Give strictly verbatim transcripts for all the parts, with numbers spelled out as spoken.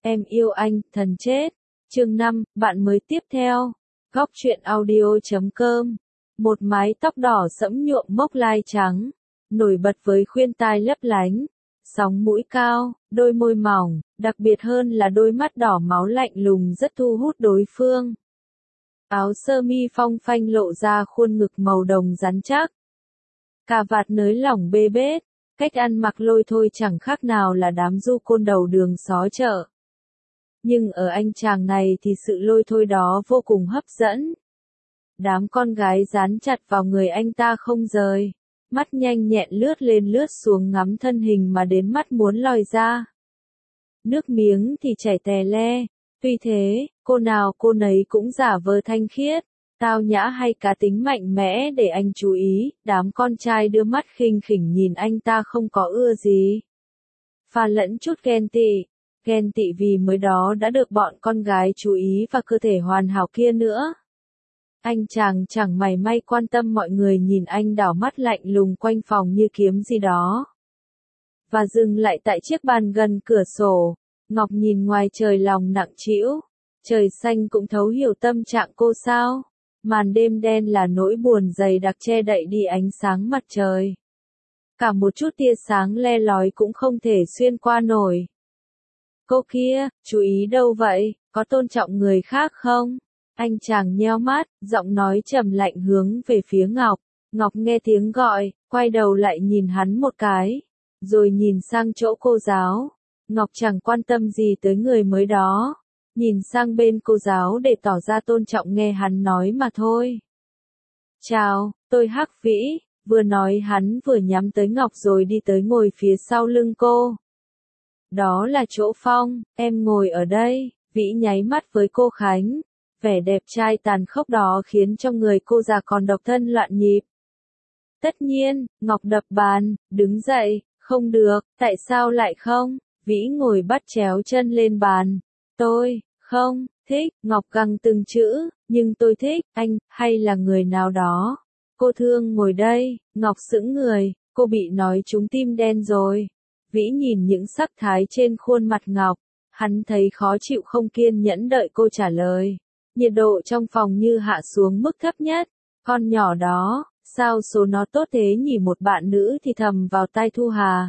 Em yêu anh, thần chết. Chương năm, bạn mới tiếp theo. Góc truyện audio chấm com. Một mái tóc đỏ sẫm nhuộm mốc lai trắng, nổi bật với khuyên tai lấp lánh, sóng mũi cao, đôi môi mỏng, đặc biệt hơn là đôi mắt đỏ máu lạnh lùng rất thu hút đối phương. Áo sơ mi phong phanh lộ ra khuôn ngực màu đồng rắn chắc. Cà vạt nới lỏng bê bết, cách ăn mặc lôi thôi chẳng khác nào là đám du côn đầu đường xó chợ. Nhưng ở anh chàng này thì sự lôi thôi đó vô cùng hấp dẫn. Đám con gái dán chặt vào người anh ta không rời, mắt nhanh nhẹn lướt lên lướt xuống ngắm thân hình mà đến mắt muốn lòi ra. Nước miếng thì chảy tè le, tuy thế, cô nào cô nấy cũng giả vờ thanh khiết, tao nhã hay cá tính mạnh mẽ để anh chú ý, đám con trai đưa mắt khinh khỉnh nhìn anh ta không có ưa gì. Pha lẫn chút ghen tị, ghen tị vì mới đó đã được bọn con gái chú ý và cơ thể hoàn hảo kia nữa. Anh chàng chẳng mảy may quan tâm mọi người nhìn anh đảo mắt lạnh lùng quanh phòng như kiếm gì đó. Và dừng lại tại chiếc bàn gần cửa sổ, Ngọc nhìn ngoài trời lòng nặng trĩu, trời xanh cũng thấu hiểu tâm trạng cô sao. Màn đêm đen là nỗi buồn dày đặc che đậy đi ánh sáng mặt trời. Cả một chút tia sáng le lói cũng không thể xuyên qua nổi. Cô kia, chú ý đâu vậy, có tôn trọng người khác không? Anh chàng nheo mắt, giọng nói trầm lạnh hướng về phía Ngọc. Ngọc nghe tiếng gọi, quay đầu lại nhìn hắn một cái, rồi nhìn sang chỗ cô giáo. Ngọc chẳng quan tâm gì tới người mới đó, nhìn sang bên cô giáo để tỏ ra tôn trọng nghe hắn nói mà thôi. Chào, tôi Hắc Vĩ, vừa nói hắn vừa nhắm tới Ngọc rồi đi tới ngồi phía sau lưng cô. Đó là chỗ Phong, em ngồi ở đây. Vĩ nháy mắt với cô Khánh. Vẻ đẹp trai tàn khốc đó khiến cho người cô già còn độc thân loạn nhịp. Tất nhiên, Ngọc đập bàn, đứng dậy, không được, tại sao lại không? Vĩ ngồi bắt chéo chân lên bàn. Tôi, không, thích, Ngọc găng từng chữ, nhưng tôi thích, anh, hay là người nào đó. Cô Thương ngồi đây, Ngọc sững người, cô bị nói trúng tim đen rồi. Vĩ nhìn những sắc thái trên khuôn mặt Ngọc, hắn thấy khó chịu không kiên nhẫn đợi cô trả lời. Nhiệt độ trong phòng như hạ xuống mức thấp nhất. Con nhỏ đó, sao số nó tốt thế nhỉ, một bạn nữ thì thầm vào tai Thu Hà.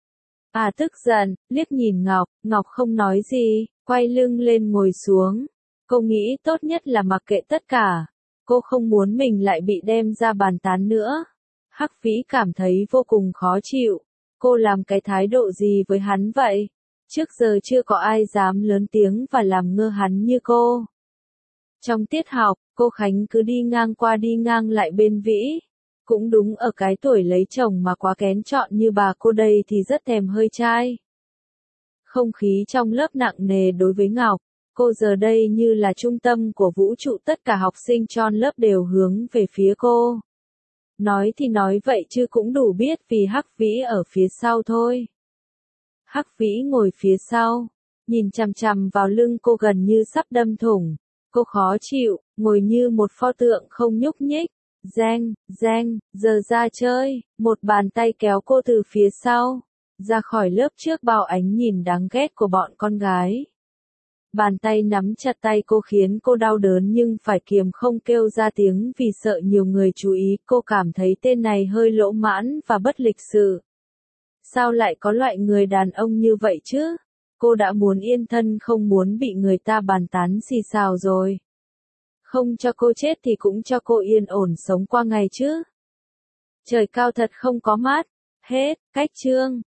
À tức giận, liếc nhìn Ngọc, Ngọc không nói gì, quay lưng lên ngồi xuống. Cô nghĩ tốt nhất là mặc kệ tất cả. Cô không muốn mình lại bị đem ra bàn tán nữa. Hắc Vĩ cảm thấy vô cùng khó chịu. Cô làm cái thái độ gì với hắn vậy? Trước giờ chưa có ai dám lớn tiếng và làm ngơ hắn như cô. Trong tiết học, cô Khánh cứ đi ngang qua đi ngang lại bên Vĩ. Cũng đúng, ở cái tuổi lấy chồng mà quá kén chọn như bà cô đây thì rất thèm hơi trai. Không khí trong lớp nặng nề đối với Ngọc. Cô giờ đây như là trung tâm của vũ trụ, tất cả học sinh trong lớp đều hướng về phía cô. Nói thì nói vậy chứ cũng đủ biết vì Hắc Vĩ ở phía sau thôi. Hắc Vĩ ngồi phía sau, nhìn chằm chằm vào lưng cô gần như sắp đâm thủng. Cô khó chịu, ngồi như một pho tượng không nhúc nhích. Reng, reng, giờ ra chơi. Một bàn tay kéo cô từ phía sau, ra khỏi lớp trước bao ánh nhìn đáng ghét của bọn con gái. Bàn tay nắm chặt tay cô khiến cô đau đớn nhưng phải kiềm không kêu ra tiếng vì sợ nhiều người chú ý. Cô cảm thấy tên này hơi lỗ mãn và bất lịch sự. Sao lại có loại người đàn ông như vậy chứ? Cô đã muốn yên thân không muốn bị người ta bàn tán xì xào rồi. Không cho cô chết thì cũng cho cô yên ổn sống qua ngày chứ. Trời cao thật không có mát. Hết, cách chương.